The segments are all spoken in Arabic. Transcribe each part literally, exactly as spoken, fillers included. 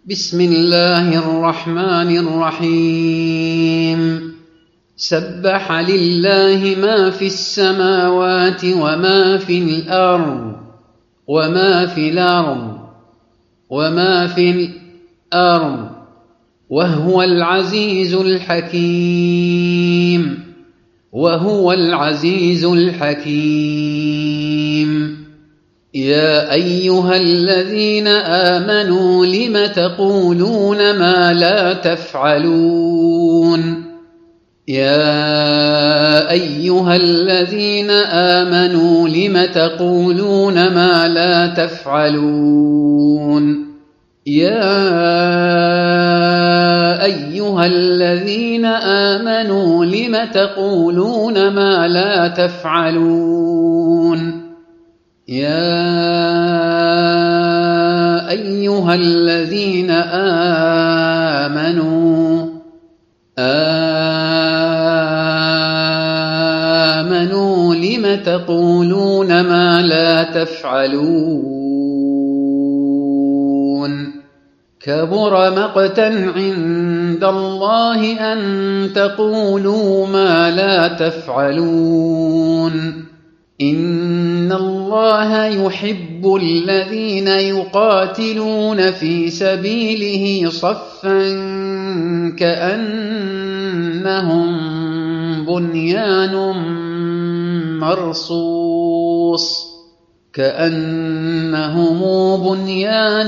بسم الله الرحمن الرحيم سبح لله ما في السماوات وما في الأرض وما في الأرض وما في الأرض وهو العزيز الحكيم وهو العزيز الحكيم يا أيها الذين آمنوا لم تقولون ما لا تفعلون يا أيها الذين آمنوا لم تقولون ما لا تفعلون يا أيها الذين آمنوا لم تقولون ما لا تفعلون يا أيها الذين آمنوا آمنوا لم تقولون ما لا تفعلون كبر مقتا عند الله أن تقولوا ما لا تفعلون إن الله يحب الذين يقاتلون في سبيله صفا كأنهم بنيان مرصوص كأنهم بنيان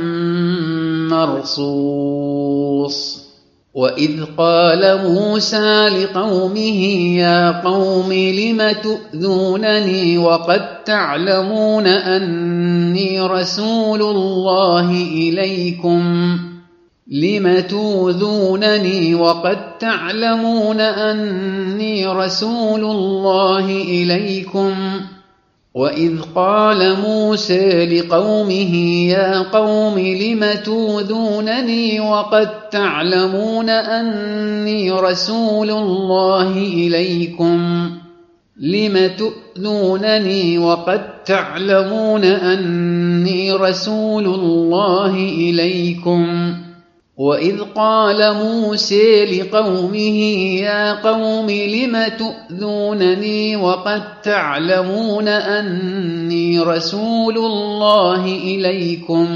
مرصوص وإذ قال موسى لقومه يا قوم لم تؤذونني وقد تعلمون أني رسول الله إليكم لم تؤذونني وقد تعلمون أني رسول الله إليكم وإذ قال موسى لقومه يا قوم لم تؤذونني وقد تعلمون أني رسول الله إليكم لم تؤذونني وقد تعلمون أني رسول الله إليكم وإذ قال موسى لقومه يا قوم لم تؤذونني وقد تعلمون أني رسول الله إليكم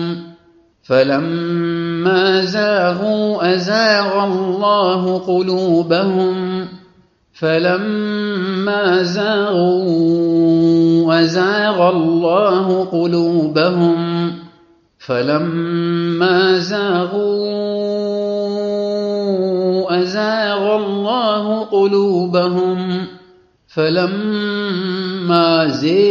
فلما زاغوا أزاغ الله قلوبهم فلما زاغوا أزاغ الله قلوبهم فلما زاغوا أزاغ الله قلوبهم فلما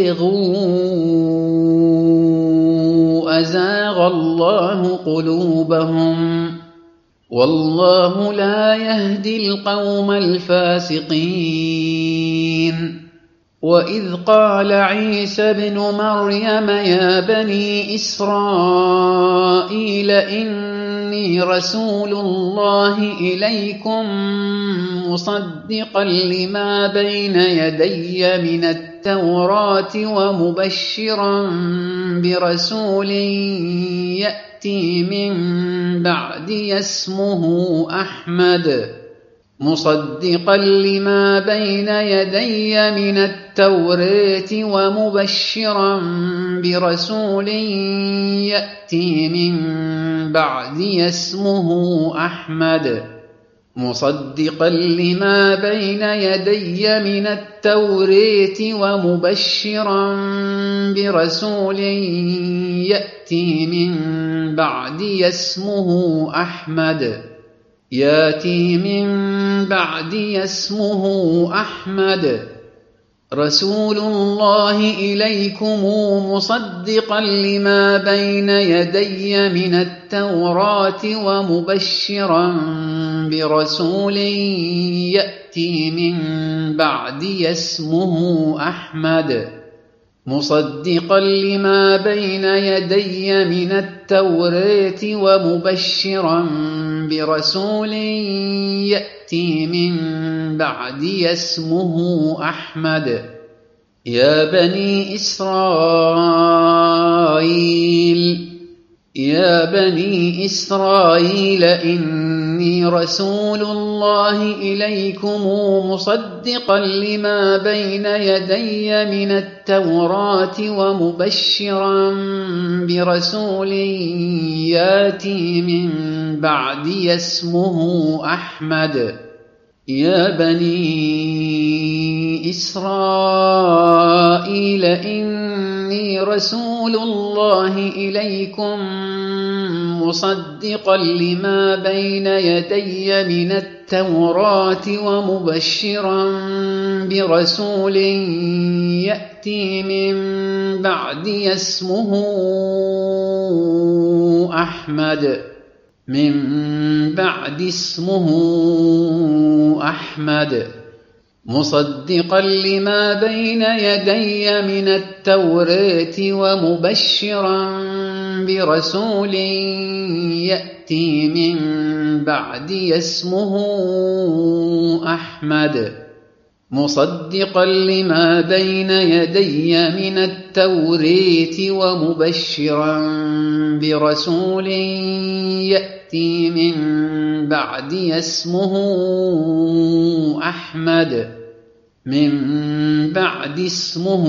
زاغوا أزاغ الله قلوبهم والله لا يهدي القوم الفاسقين وإذ قال عيسى ابن مريم يا بني إسرائيل إني رسول الله إليكم مصدقا لما بين يدي من التوراة ومبشرا برسول يأتي من بعدي اسمه أحمد مصدقا لما بين يدي من التوراة ومبشرا برسول يأتي من بعدي اسمه أحمد مصدقا لما بين يدي من التوراة ومبشرا برسول يأتي من بعدي اسمه أحمد ياتي من بعدي اسمه أحمد رسول الله إليكم مصدقا لما بين يدي من التوراة ومبشرا برسول يأتي من بعدي اسمه أحمد مصدقا لما بين يدي من التوراة ومبشرا برسول يأتي من بعدي اسمه أحمد يا بني إسرائيل يا بني إسرائيل إني رسول الله إليكم مصدقا لما بين يدي من التوراة ومبشرا برسول ياتي من بعدي اسمه أحمد. يا بني إسرائيل إني رسول الله إليكم مصدقا لما بين يدي من التوراة ومبشرا برسول يأتي من بعدي اسمه أحمد من بعد اسمه أحمد مصدقا لما بين يدي من التوراة ومبشرا برسول يأتي من بعدي اسمه أحمد مصدقا لما بين يدي من التوراة ومبشرا برسول يأتي من بعدي اسمه أحمد من بعد اسمه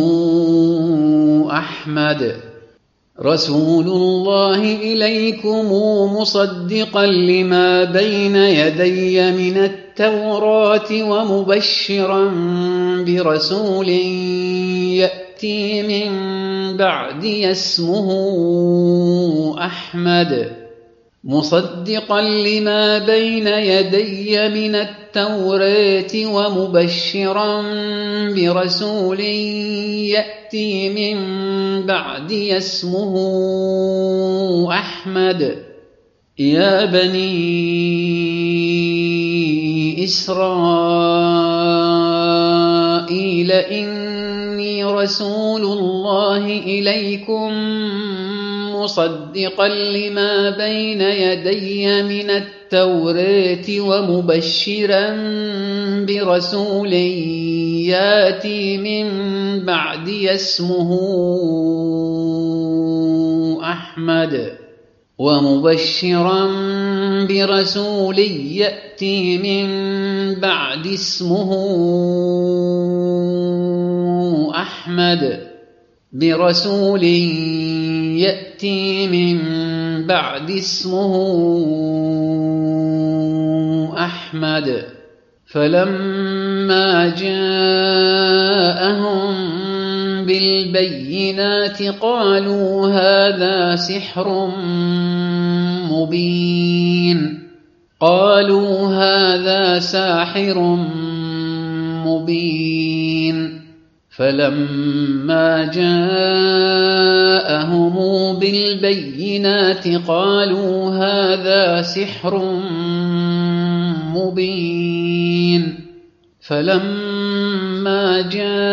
أحمد رسول الله إليكم مصدقا لما بين يدي من التوراة ومبشرا برسول يأتي من بعدي اسمه أحمد مصدقا لما بين يدي من التوراة ومبشرا برسول يأتي من بعدي اسمه أحمد. يا بني إسرائيل إني رسول الله إليكم مصدقا لما بين يدي من التوراة ومبشرا برسول ياتي من بعدي اسمه أحمد ومبشرا برسول يأتي من بعد اسمه أحمد برسول يأتي من بعد اسمه أحمد. فلما جاءهم بالبينات قالوا هذا سحر مبين قالوا هذا ساحر مبين فلما جاءهم بالبينات قالوا هذا سحر مبين فلما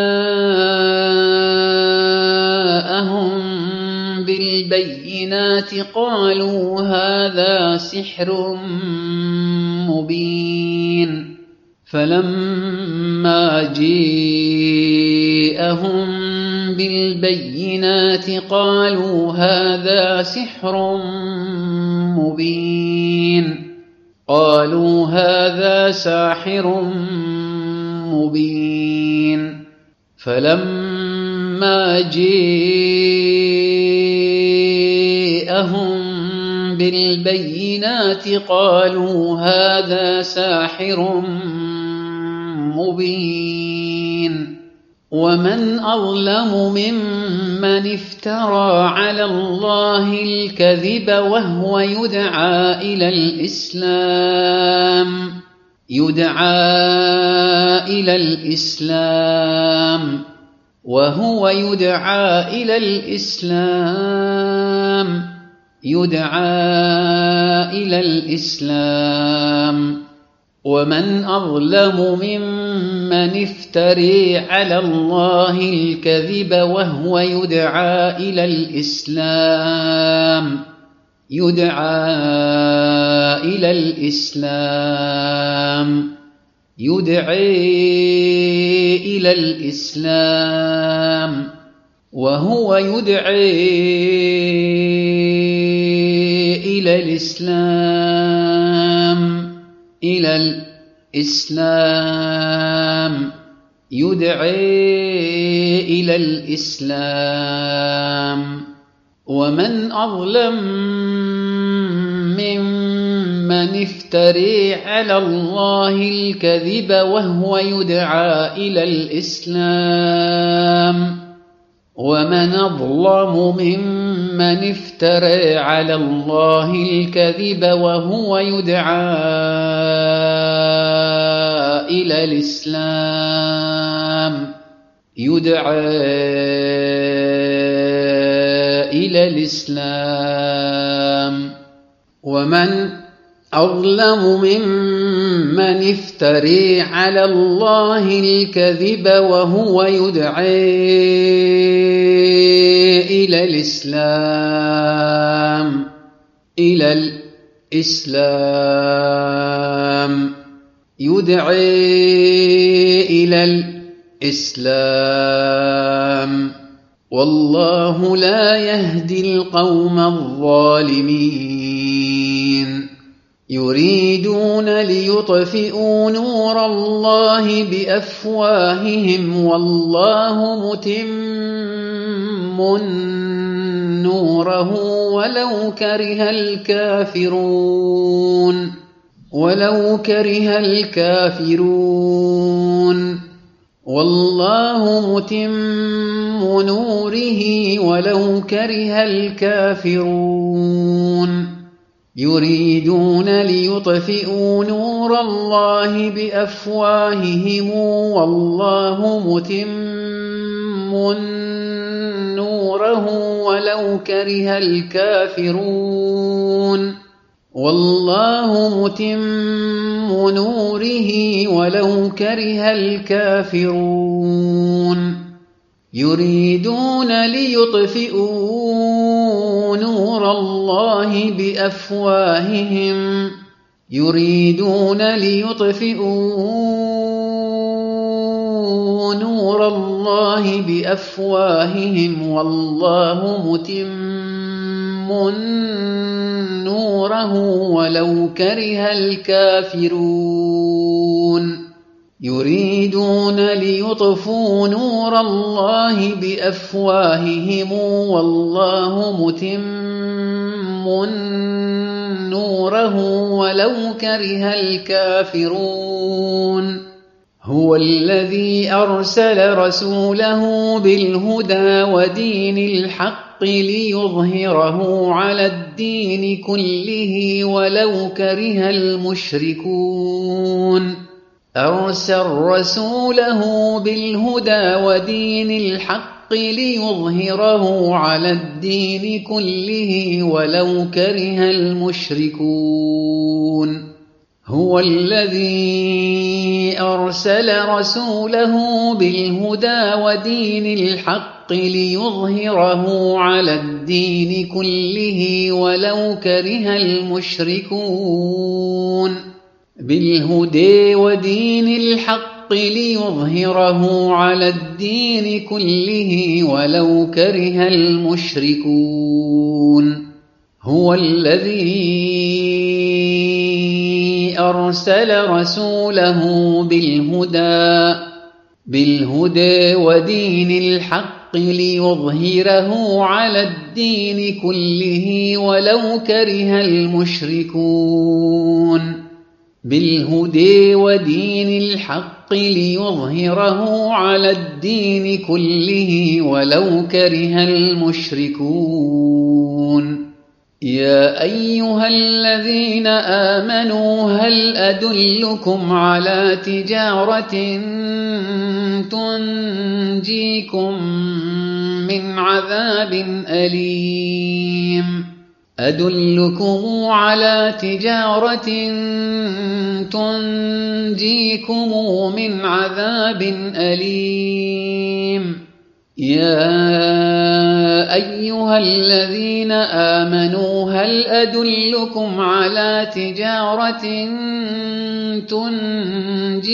جاءهم بالبينات قالوا هذا سحر مبين فلما جاءهم بالبينات قالوا هذا سحر مبين قالوا هذا ساحر مبين فلما جاءهم بالبينات قالوا هذا ساحر مبين ومن أظلم ممن افترى على الله الكذب وهو يدعى إلى الإسلام يدعى إلى الإسلام وهو يدعى إلى الإسلام يدعى إلى الإسلام ومن أظلم ممن افتري على الله الكذب وهو يدعى إلى الإسلام يدعى إلى الإسلام يدعى إلى الإسلام وهو يدعى إلى الإسلام إلى الإسلام يدعي إلى الإسلام. ومن أظلم ممن افتري على الله الكذب وهو يدعى إلى الإسلام ومن أظلم ممن افترى على الله الكذب وهو يدعى إلى الإسلام يدعى إلى الإسلام. ومن أظلم ممن افتري على الله الكذب وهو يدعى إلى الإسلام إلى الإسلام يدعى إلى الإسلام. والله لا يهدي القوم الظالمين. يريدون ليطفئوا نور الله بأفواههم والله متم نوره ولو كره الكافرون ولو كره الكافرون. والله متم نوره ولو كره الكافرون. يريدون ليطفئوا نور الله بأفواههم والله متم نوره ولو كره الكافرون. والله متم نوره ولو كره الكافرون. يريدون ليطفئوا نور الله بأفواههم يريدون ليطفئوا نور الله بأفواههم والله متم نوره ولو كره الكافرون. يريدون ليطفئوا نور الله بأفواههم والله متم نوره ولو كره الكافرون. هو الذي أرسل رسوله بالهدى ودين الحق ليظهره على الدين كله ولو كره المشركون. أرسل رسوله بالهدى ودين الحق ليظهره على الدين كله ولو كره المشركون. هو الذي أرسل رسوله بالهدى ودين الحق ليظهره على الدين كله ولو كره المشركون. بالهدى ودين الحق ليظهره على الدين كله ولو كره المشركون. هو الذي أرسل رسوله بالهدى بالهدى ودين الحق ليظهره على الدين كله ولو كره المشركون. بالهدى ودين الحق ليظهره على الدين كله ولو كره المشركون. يا أيها الذين آمنوا هل أدلكم على تجارة تنجيكم من عذاب أليم أدلكم على تجارة تنجيكم من عذاب أليم. يا أيها الذين آمنوا هل أدلكم على تجارة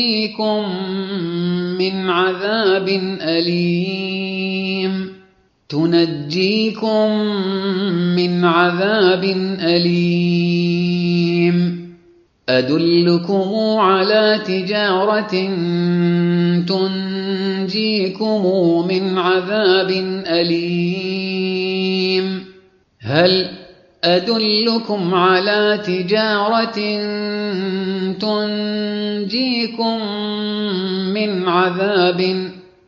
تنجيكم من عذاب أليم تنجيكم من عذاب أليم أدلكم على تجارة تنجيكم من عذاب أليم هل أدلكم على تجارة تنجيكم من عذاب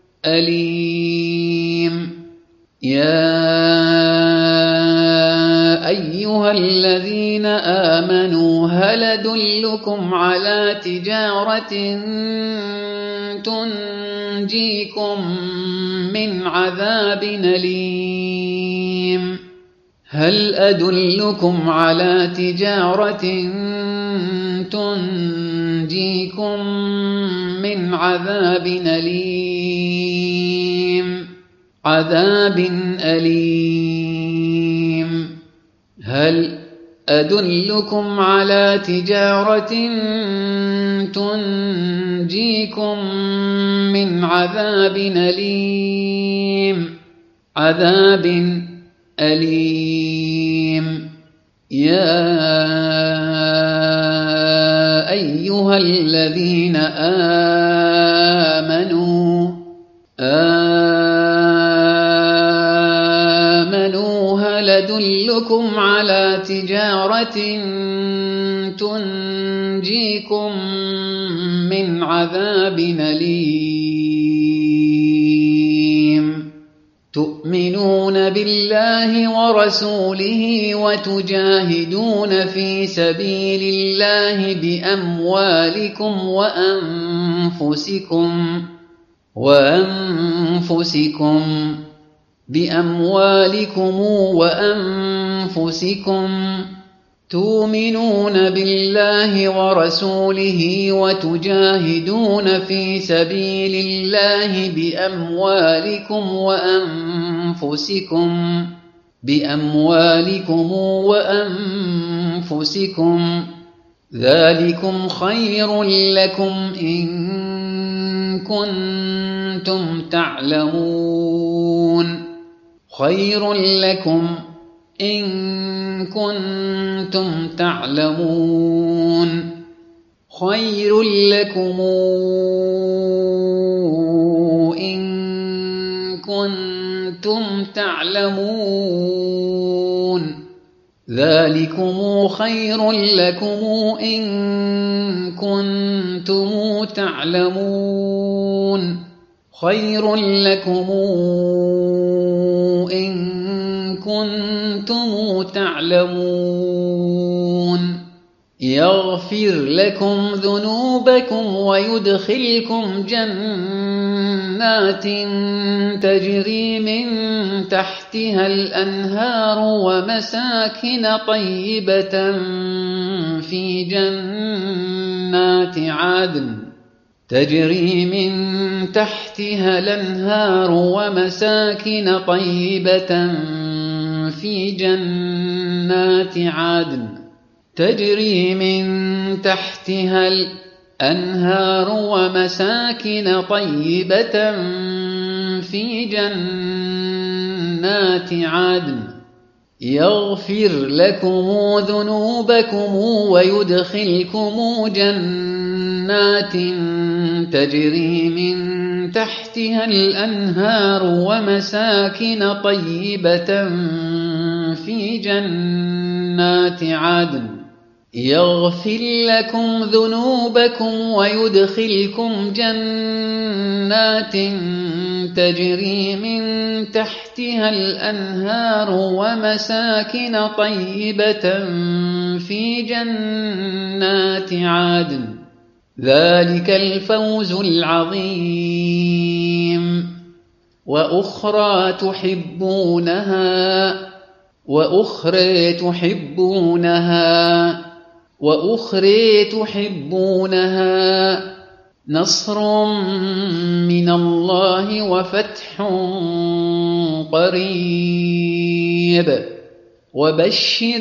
أليم يا أيها الذين آمنوا هل أدلكم على تجارة تنجيكم من عذاب أليم هل أدلكم على تجارة تنجيكم من عذاب أليم عذاب أليم هل أدلكم على تجارة تنجيكم من عذاب أليم عذاب أليم يا أيها الذين آمنوا آمنوا هل أدلكم على تجارة تنجيكم من عذاب أليم تؤمنون بالله ورسوله وتجاهدون في سبيل الله بأموالكم وأنفسكم وأنفسكم بأموالكم وأنفسكم تؤمنون بالله ورسوله وتجاهدون في سبيل الله بأموالكم وأنفسكم بأموالكم وأنفسكم ذلكم خير لكم إن كنتم تعلمون خير لكم إن كنتم تعلمون خير لكم إن كنتم تعلمون ذلكم خير لكم إن كنتم تعلمون خير لكم إن كنتم تعلمون يغفر لكم ذنوبكم ويدخلكم جنات تجري من تحتها الأنهار ومساكن طيبة في جنات عدن تجري من تحتها الأنهار ومساكن طيبة في جنات عدن تجري من تحتها الأنهار ومساكن طيبة في جنات عدن يغفر لكم ذنوبكم ويدخلكم جنات تجري من تحتها الأنهار ومساكن طيبة في جنات عدن يغفر لكم ذنوبكم ويدخلكم جنات تجري من تحتها الأنهار ومساكن طيبة في جنات عدن ذلك الفوز العظيم وأخرى تحبونها وأخرى تحبونها وأخرى تحبونها نصر من الله وفتح قريب وبشر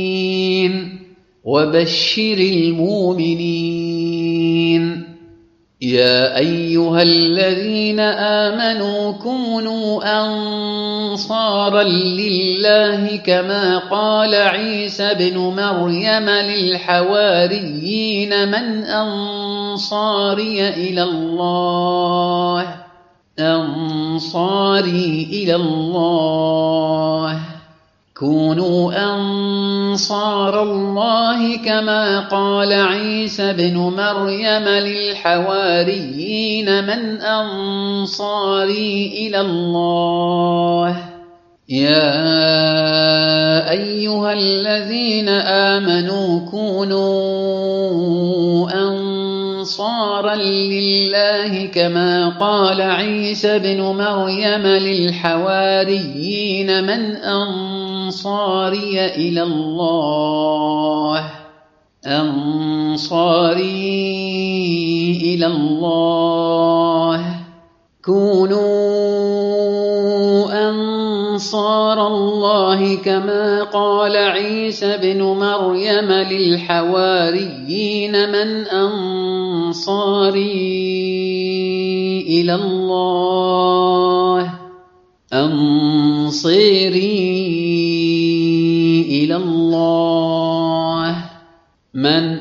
المؤمنين وبشر المؤمنين يا أيها الذين آمنوا كونوا أنصارا لله كما قال عيسى بن مريم للحواريين من أنصاري إلى الله أنصاري إلى الله كونوا أنصار الله كما قال عيسى بن مريم للحواريين من أنصاري إلى الله يا أيها الذين آمنوا كونوا أنصارا لله كما قال عيسى بن مريم للحواريين من أنصاري إلى الله أنصاري إلى الله كونوا أنصار الله كما قال عيسى بن مريم للحواريين من أنصاري إلى الله أنصاري إلى الله من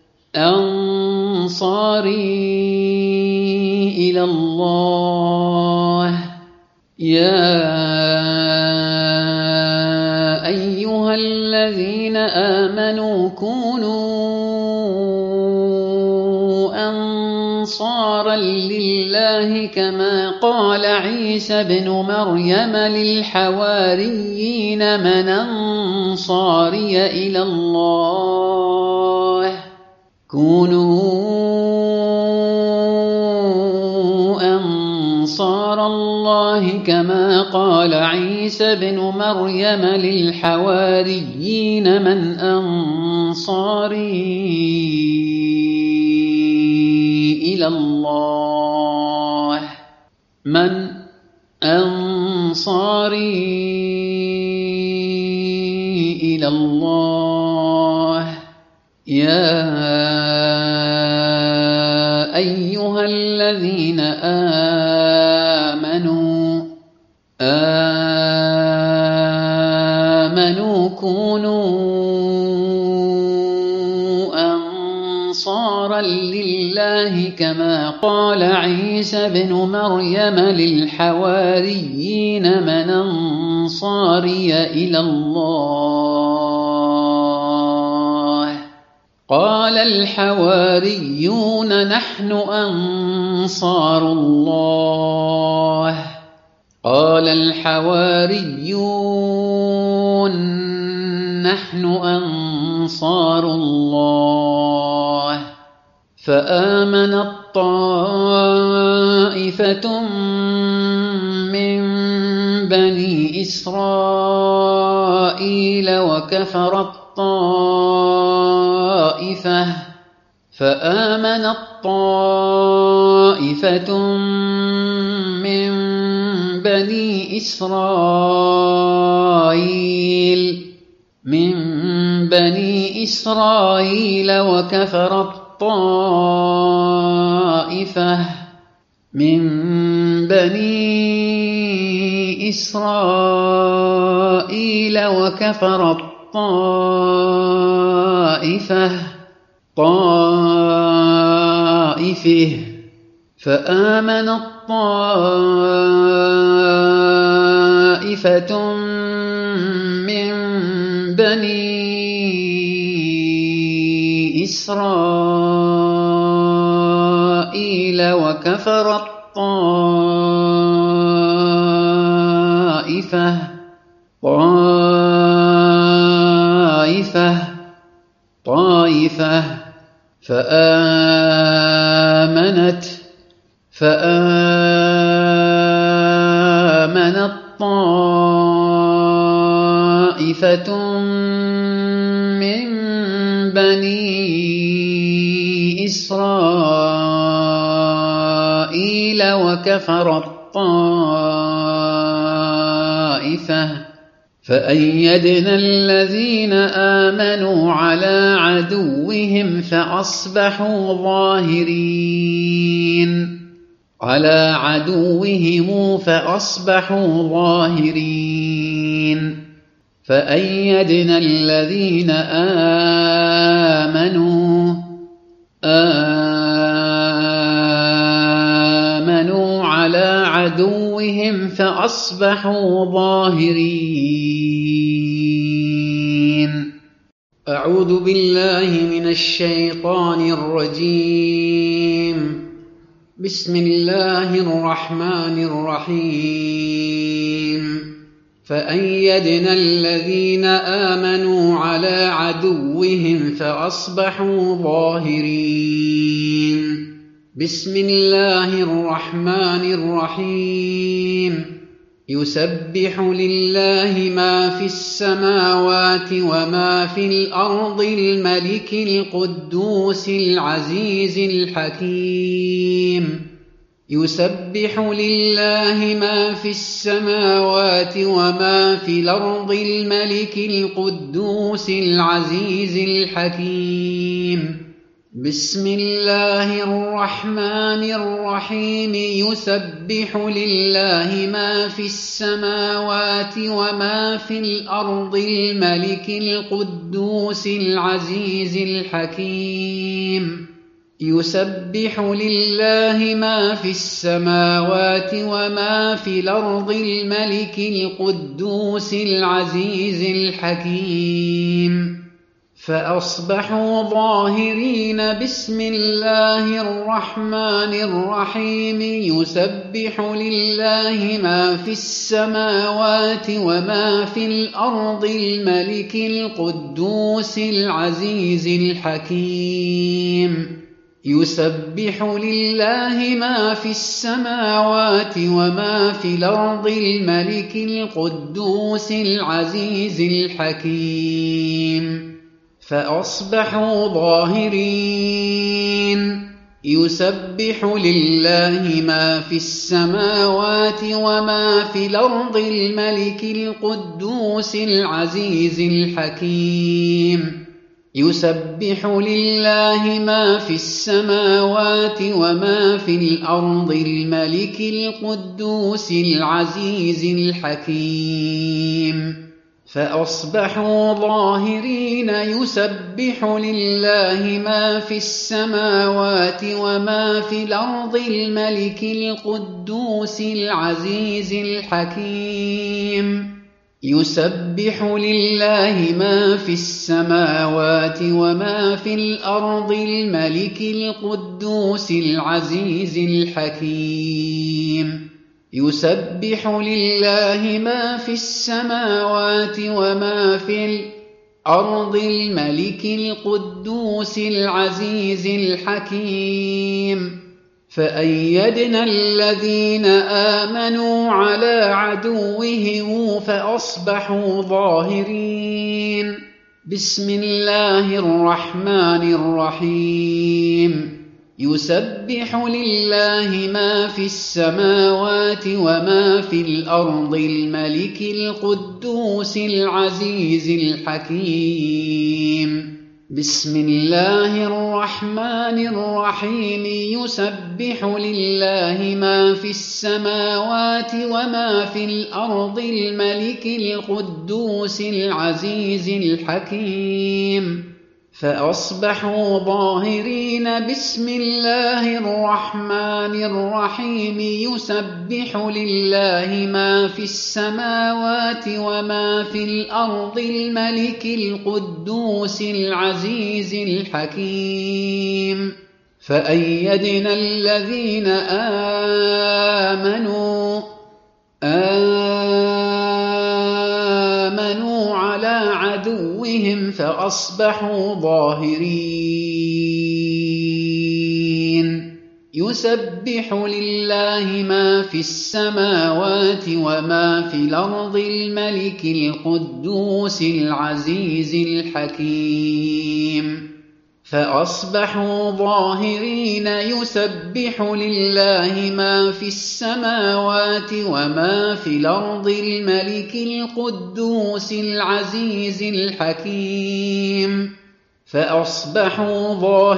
أنصاري إلى الله يا أيها الذين آمنوا كونوا أنصارا لله كما قال عيسى بن مريم للحواريين من أنصاري إلى الله كونوا أنصار الله كما قال عيسى بن مريم للحواريين من أنصاري إلى الله من أنصاري إلى الله يا أيها الذين آمنوا آمنوا كونوا أنصارا لله كما قال عيسى بن مريم للحواريين من أنصاري إلى الله قال الحواريون نحن أنصار الله قال الحواريون نحن أنصار الله فآمنت طائفة من بني إسرائيل وكفرت طائفة فآمنت طائفة من بني إسرائيل من بني إسرائيل وكفرت طائفة من بني إسرائيل وكفرت طائفة طائفة فآمنت طائفة من بني إسرائيل وكفرت طائفة طائفة طائفة فآمنت فآمنت طائفة من بني إسرائيل وكفرت طائفة فأيدنا الذين آمنوا على عدوهم فأصبحوا ظاهرين على عدوهم فأصبحوا ظاهرين فأيدنا الذين آمنوا آمنوا على عدوهم فأصبحوا ظاهرين. أعوذ بالله من الشيطان الرجيم. بسم الله الرحمن الرحيم. فأيدنا الذين آمنوا على عدوهم فأصبحوا ظاهرين. بسم الله الرحمن الرحيم. يسبح لله ما في السماوات وما في الأرض الملك القدوس العزيز الحكيم. يسبح لله ما في السماوات وما في الأرض الملك القدوس العزيز الحكيم. بسم الله الرحمن الرحيم. يسبح لله ما في السماوات وما في الأرض الملك القدوس العزيز الحكيم. يسبح لله ما في السماوات وما في الأرض الملك القدوس العزيز الحكيم. فأصبحوا ظاهرين. بسم الله الرحمن الرحيم. يسبح لله ما في السماوات وما في الأرض الملك القدوس العزيز الحكيم. يسبح لله ما في السماوات وما في الأرض الملك القدوس العزيز الحكيم. فأصبحوا ظاهرين. يسبح لله ما في السماوات وما في الأرض الملك القدوس العزيز الحكيم. يسبح لله ما في السماوات وما في الأرض الملك القدوس العزيز الحكيم. فأصبحوا ظاهرين. يسبح لله ما في السماوات وما في الأرض الملك القدوس العزيز الحكيم. يسبح لله ما في السماوات وما في الأرض الملك القدوس العزيز الحكيم. يسبح لله ما في السماوات وما في الأرض الملك القدوس العزيز الحكيم. فأيدنا الذين آمنوا على عدوهم فأصبحوا ظاهرين. بسم الله الرحمن الرحيم. يسبح لله ما في السماوات وما في الأرض الملك القدوس العزيز الحكيم. بسم الله الرحمن الرحيم. يسبح لله ما في السماوات وما في الأرض الملك القدوس العزيز الحكيم. فأصبحوا ظاهرين. بسم الله الرحمن الرحيم. يسبح لله ما في السماوات وما في الأرض الملك القدوس العزيز الحكيم. فأيدنا الذين آمنوا آمنوا على عدوهم فأصبحوا ظاهرين. يسبح لله ما في السماوات وما في الأرض الملك القدوس العزيز الحكيم. فأصبحوا ظاهرين يسبح لله ما في السماوات وما في الأرض الملك القدوس العزيز الحكيم فأصبحوا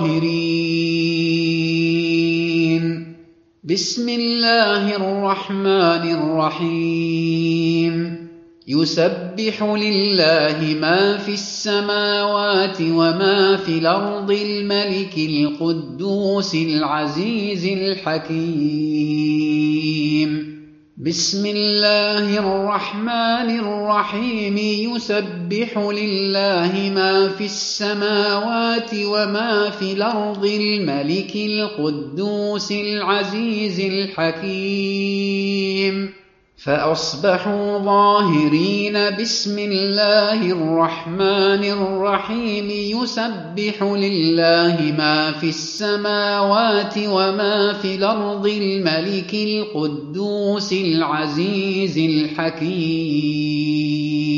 ظاهرين. بسم الله الرحمن الرحيم. يسبح لله ما في السماوات وما في الأرض الملك القدوس العزيز الحكيم. بسم الله الرحمن الرحيم. يسبح لله ما في السماوات وما في الأرض الملك القدوس العزيز الحكيم فأصبحوا ظاهرين. بسم الله الرحمن الرحيم. يسبح لله ما في السماوات وما في الأرض الملك القدوس العزيز الحكيم.